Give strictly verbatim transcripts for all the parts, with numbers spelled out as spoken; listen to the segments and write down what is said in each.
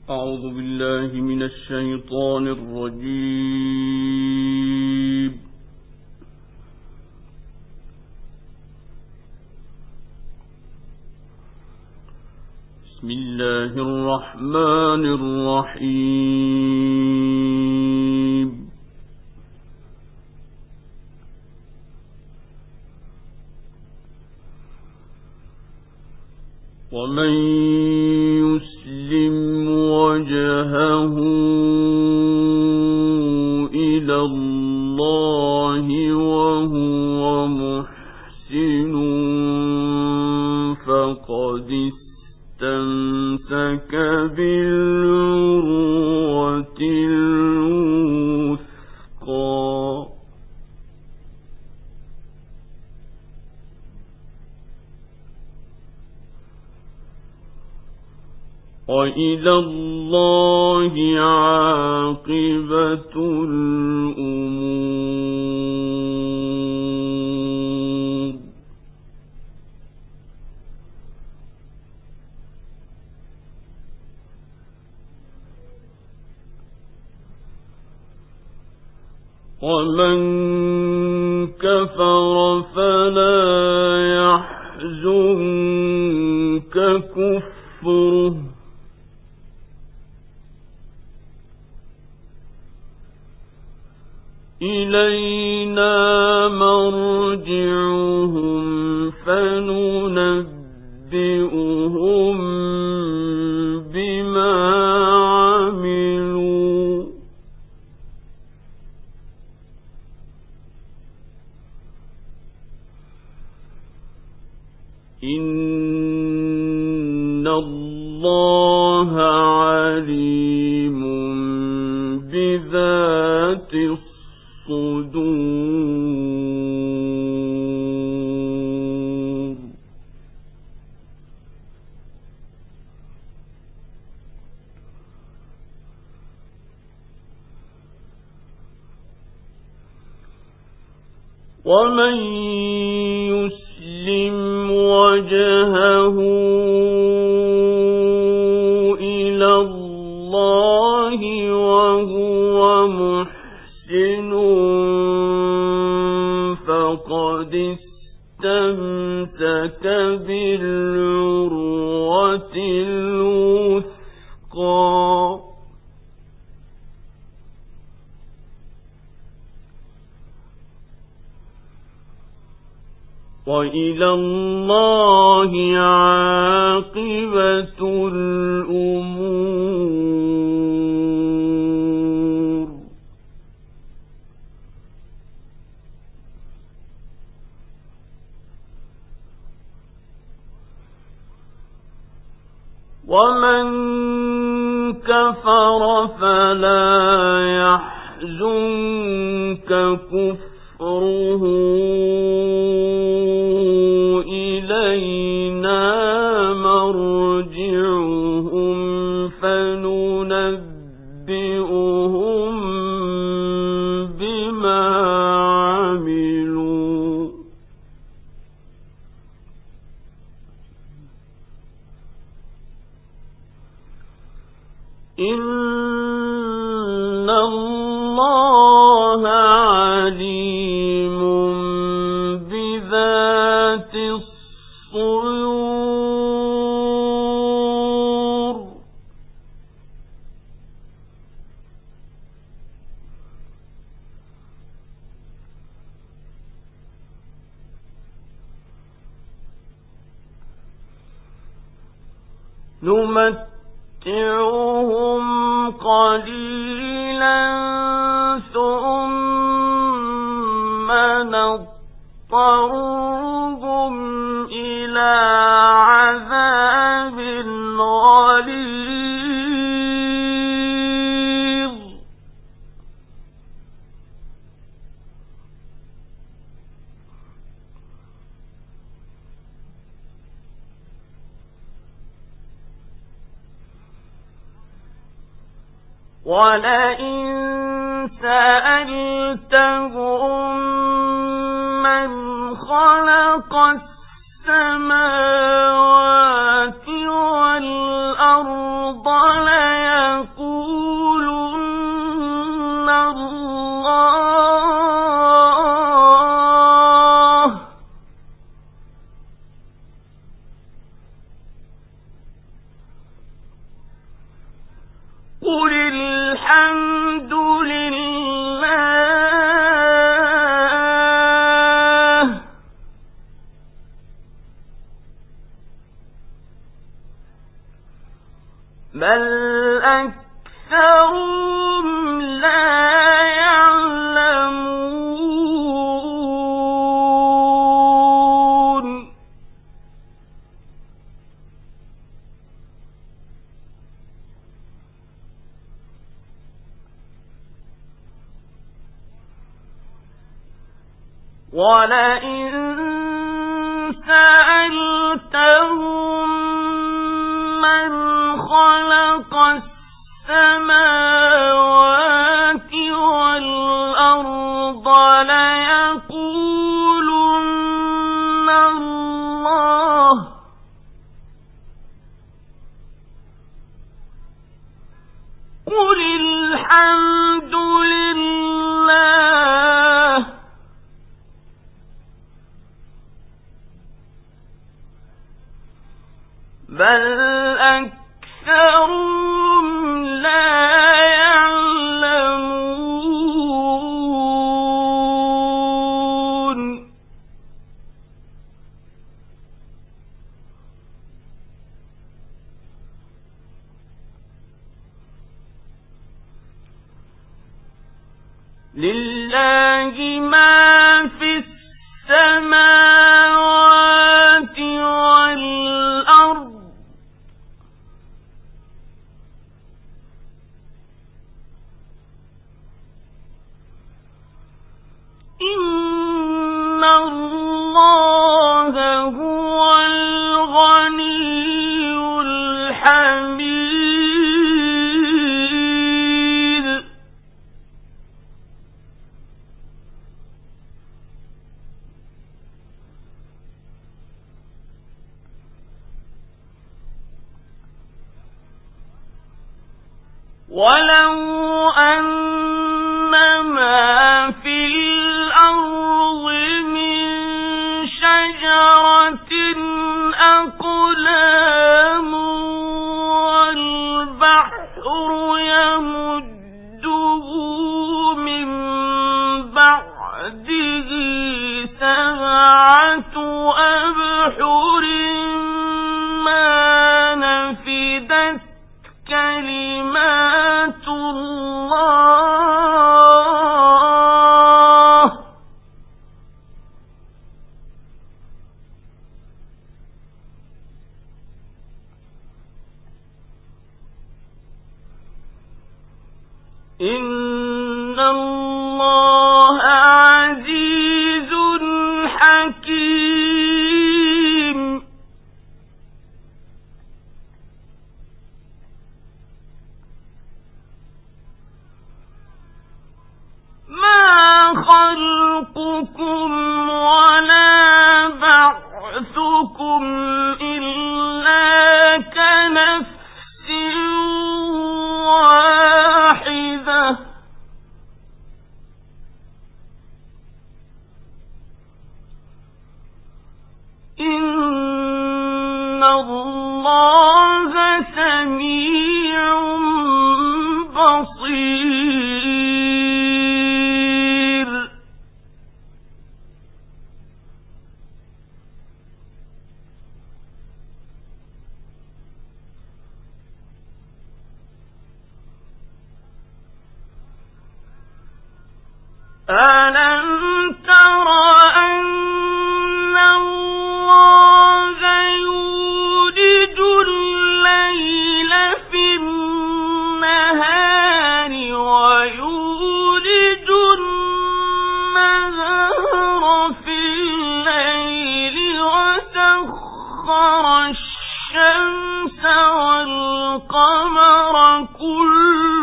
أعوذ بالله من الشيطان الرجيم. بسم الله الرحمن الرحيم. ومن يسلم وجهه إلى الله وهو محسن فقد استمسك بالعروة الوثقى. وإلى الله عاقبة الأمور. ومن كفر فلا يحزنك كفره إلينا مرجعهم فننبئهم بما عملوا إن الله عليم بذات الصدور. ومن يسلم وجهه إلى الله وهو محسن فقد استمسك بالعروة الوثقى. وإلى الله عاقبة الأمور. ومن كفر فلا يحزنك كفره إلينا مرجعهم فننبئهم بما عملوا إن الله عليم بذات الصدور. نمتعهم قليلا ثم نضطرهم إلى عذاب غليظ. ولئن سألتهم من خلق السماوات والأرض ليقولن قل الحمد لله بل أكثرهم لا يعلمون ولئن سألتهم من خلق السماوات والأرض ليقولن الله قل الحمد لله بل أكثرهم لا يعلمون لله ما في السماوات والأرض إن الله هو الغني الحميد ولو أن ما في الأرض من شجرة أقلام والبحر يمده من بعده سبعة أبحر ما نفدت كلمات الله إن الله عزيز حكيم ما خلقكم ولا بعثكم إلا كنفس واحدة إن الله سميع بصير ألم تر أن الله يولج الليل في النهار ويولج النهار في الليل وسخر الشمس والقمر كل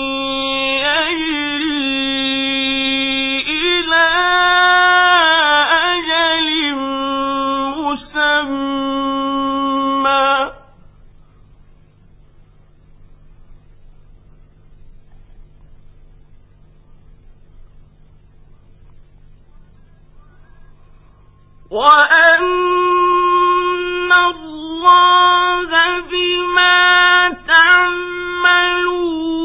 وأن الله بما تعملون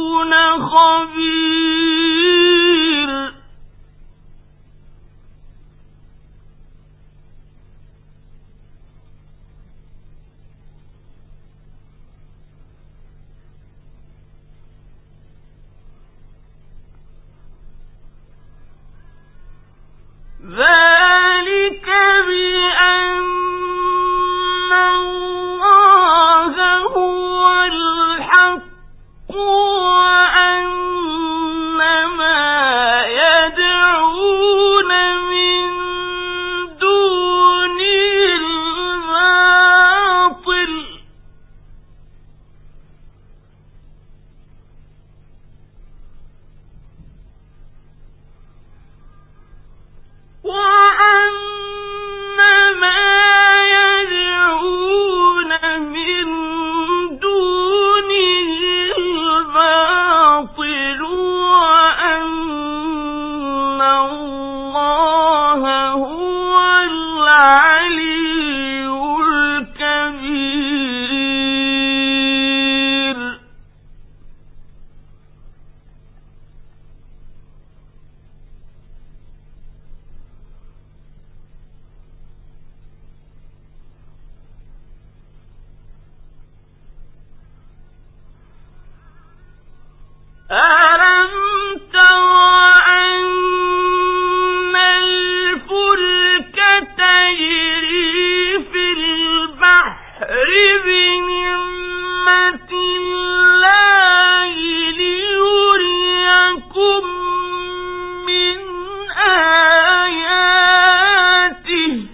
أَلَمْ تَرَ أَنَّ الْفُلْكَ تَجْرِي فِي الْبَحْرِ بِنِعْمَتِ اللَّهِ لِيُرِيَكُم مِّنْ آيَاتِهِ ۚ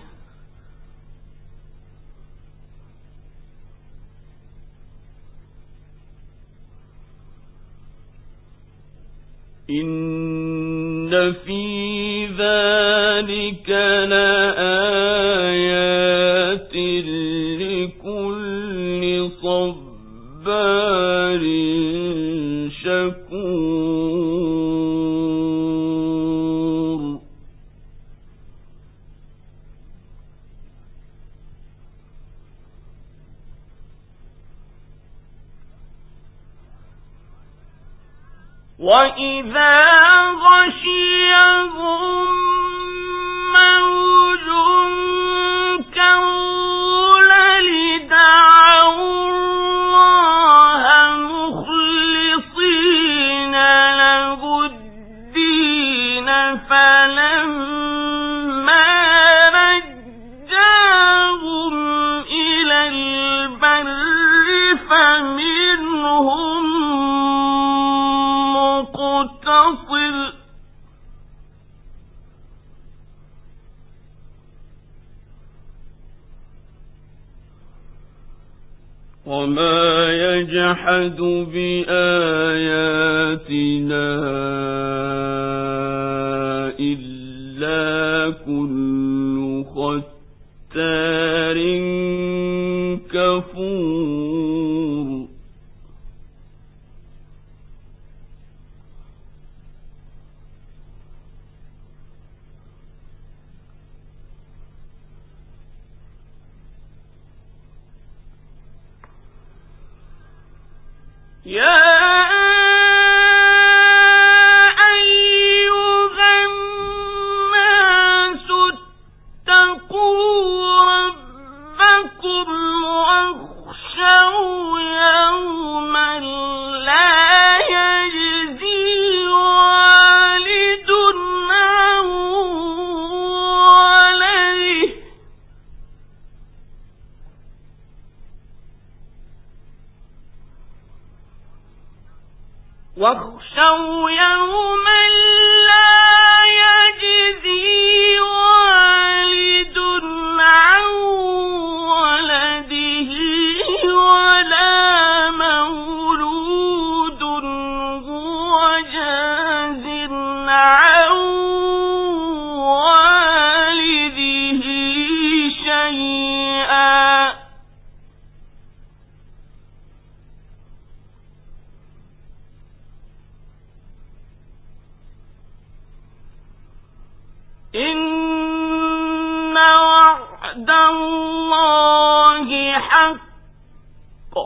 إِنَّ فِي ذَلِكَ لَآيَاتٍ لِكُلِّ صَبَّارٍ شَكُورٍ. وَإِذَا غَشِيَهُم مَّوْجٌ كَالظُّلَلِ دَعَوُا اللَّهَ مُخْلِصِينَ لَهُ الدِّينَ فَلَمَّا نَجَّاهُمْ إِلَى الْبَرِّ فَمِنْهُم مُّقْتَصِدٌ وَمَا يَجْحَدُ بِآيَاتِنَا إِلَّا كُلُّ خَتَّارٍ كَفُورٍ. يَا أَيُّهَا النَّاسُ اتَّقُوا رَبَّكُمْ وَاخْشَوْا يَوْمًا لَّا يَجْزِي وَالِدٌ عَن وَلَدِهِ واخشوا يوما لا يجزي والد عن ولده ولا مولود هو جاز عن والده شيئا إن وعد الله حق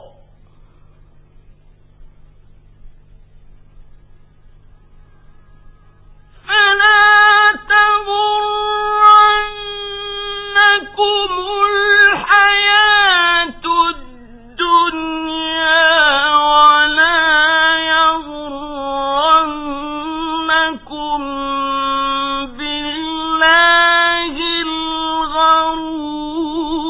فلا تغرنكم الحياة الدنيا ولا يغرنكم بالله الغرور.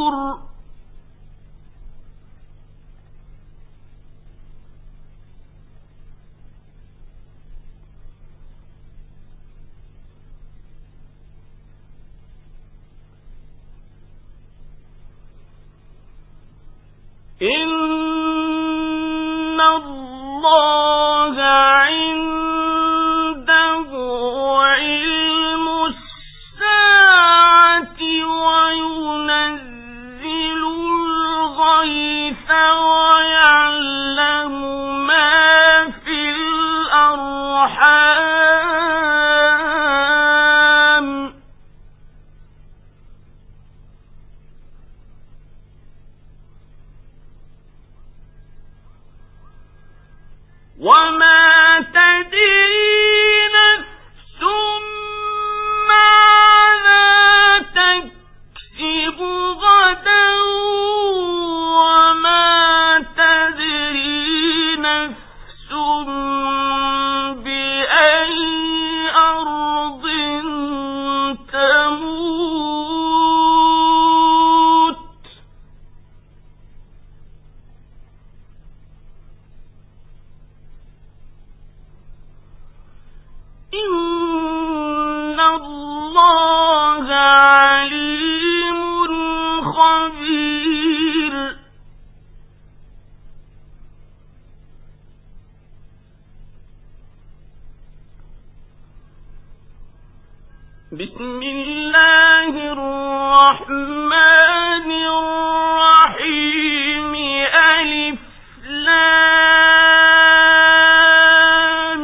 وما تدري نفس ماذا تكسب غدا وما تدري نفس بأي أرض تموت إن الله عليم خبير. بسم الله الرحمن الرحيم. ألف لام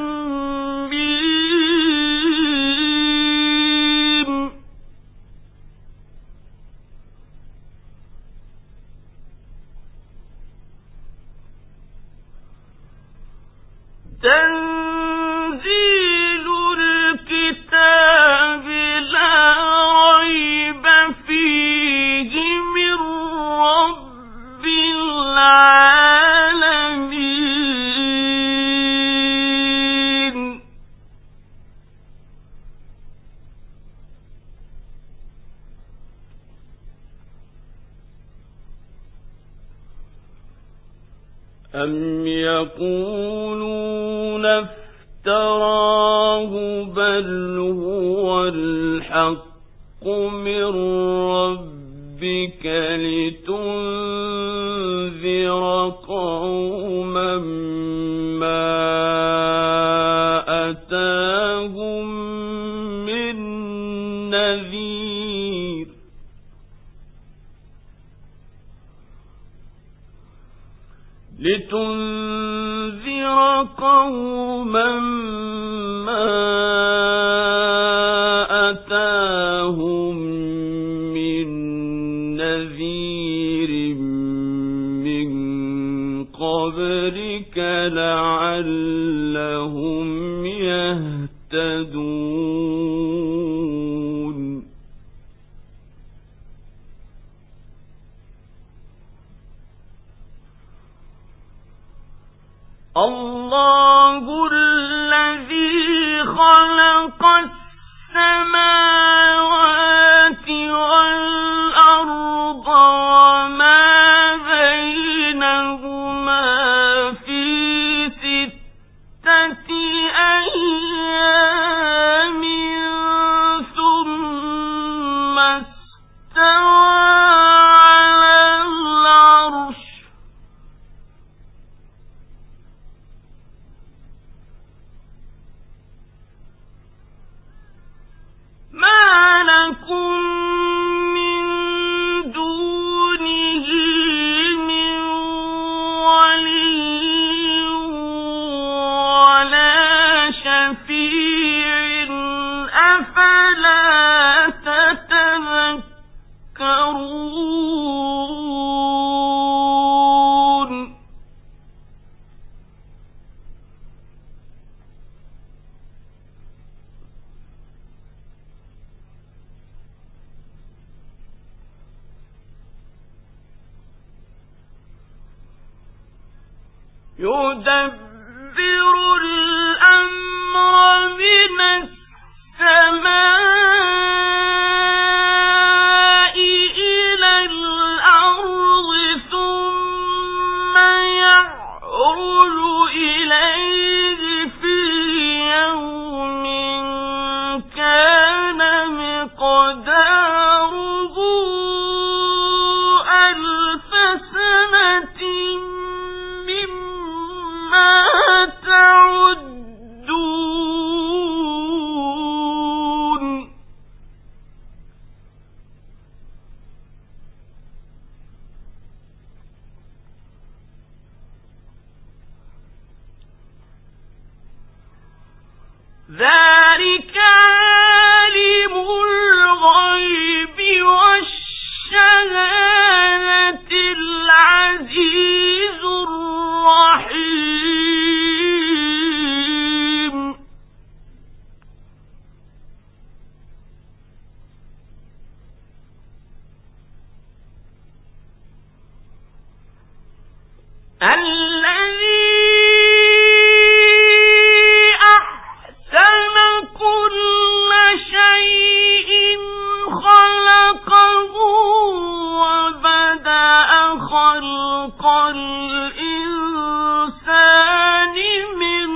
ميم. تنزيل الكتاب لا ريب فيه من رب العالمين. أم يقولون افتراه بل هو الحق من ربك لتنذر قوما ما أتاهم من نذير لتنذر قوما ما أتاهم من نذير من قبلك لعلهم يهتدون. الله الذي خلق السماوات والأرض وما بينهما في ستة أيام ثم استوى على العرش. ما لكم من دونه من ولي ولا شفيع أفلا تتذكرون. يدبر الأمر من السماء إلى الأرض ثم يعرج إليه في يوم كان مقداره ألف سنة تعدون. ذلك عالم الغيب والشهادة العزيز الرحيم. الذي أحسن كل شيء خلقه وبدأ خلق الإنسان من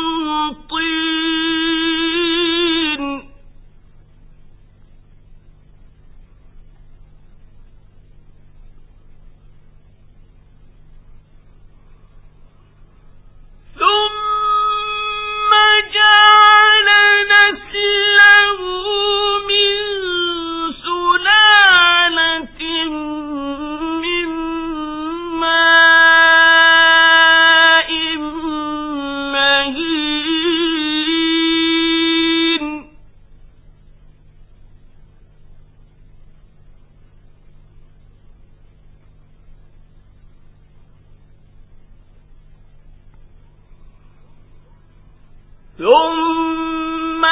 طين ثم جعل نسله من سلالة من ماء مهين ثم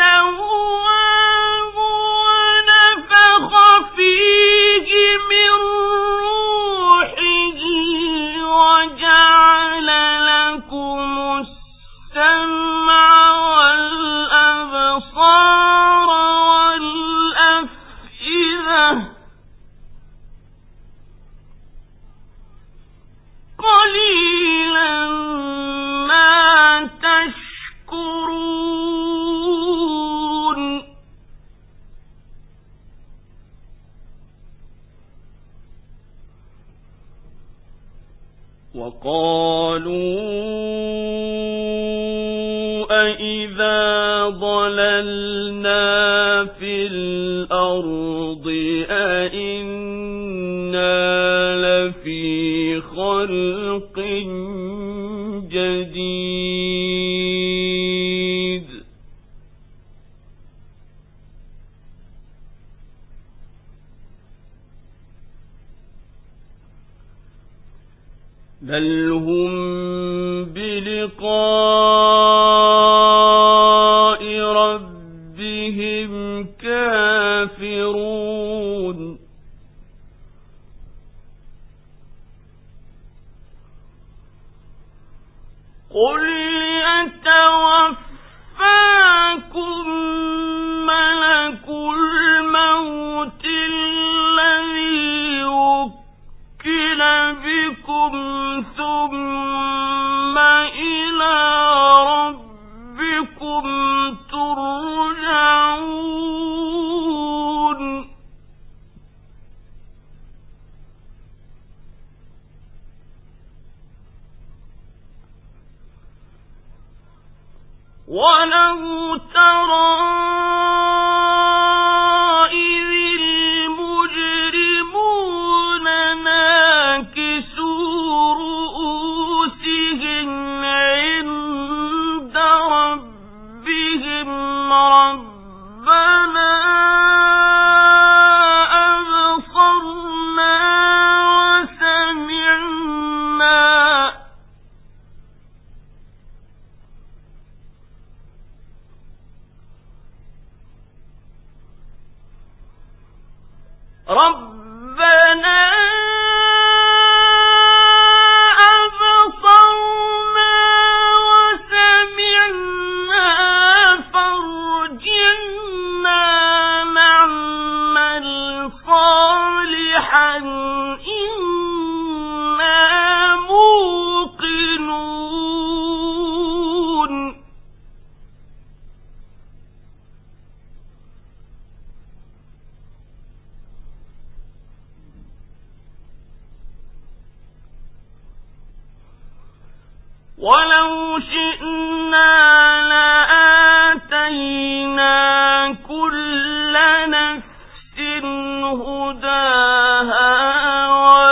سواه ونفخ فيه من روحه وجعل لكم السمع والأبصار والأفئدة قليلا ما تشكرون وقالوا أإذا ضللنا في الأرض أإنا لفي خلق جديد بل هم بلقاء ربهم كافرون قل يتوفاكم ملك الموت الذي وكل بكم ثم إلى ربكم ترجعون ولو ترى إذ المجرمون ناكسوا رؤوسهم عند ربهم ربنا أبصرنا وسمعنا ربنا أبصرنا وسمعنا فارجعنا نعمل صالحا إنا موقنون ولو شئنا لآتينا كل نفس هداها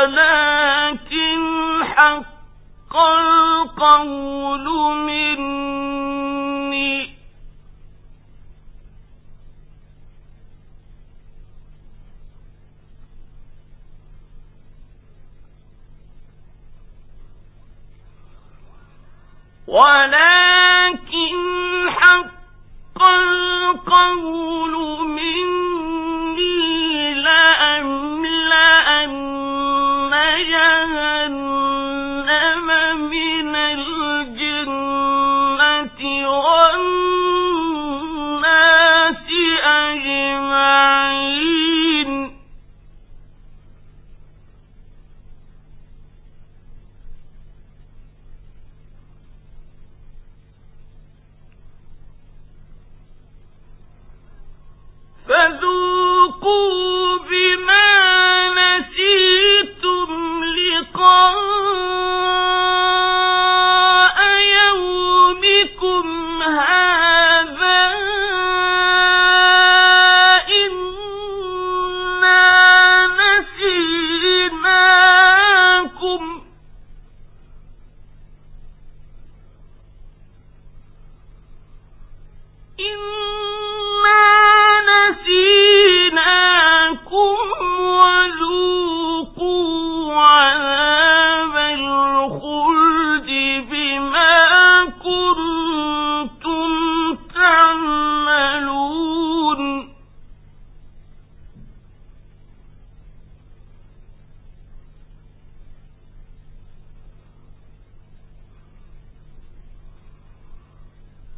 ولكن حق القول مني ولكن حق القول مني لأملأن جهنم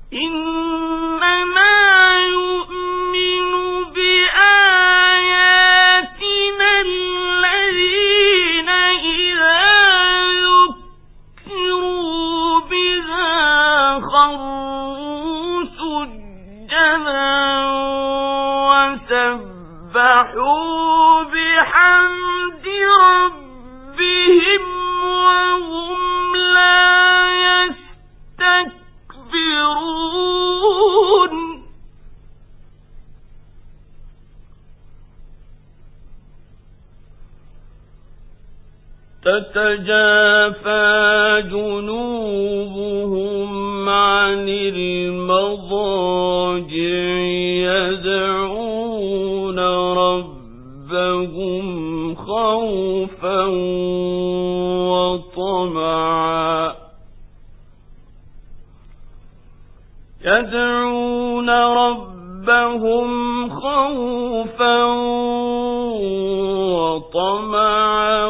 إنما يؤمن بآياتنا الذين إذا ذكروا بها خروا سجدا وسبحوا بحمد ربهم وهم لا يستكبرون تتجافى جنوبهم عن المضاجع يدعون ربهم خوفا وطمعا يدعون ربهم خوفا وطمعا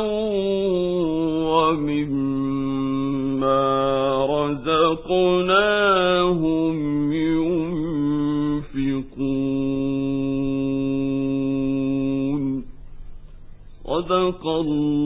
ومما رزقناهم ينفقون. صدق الله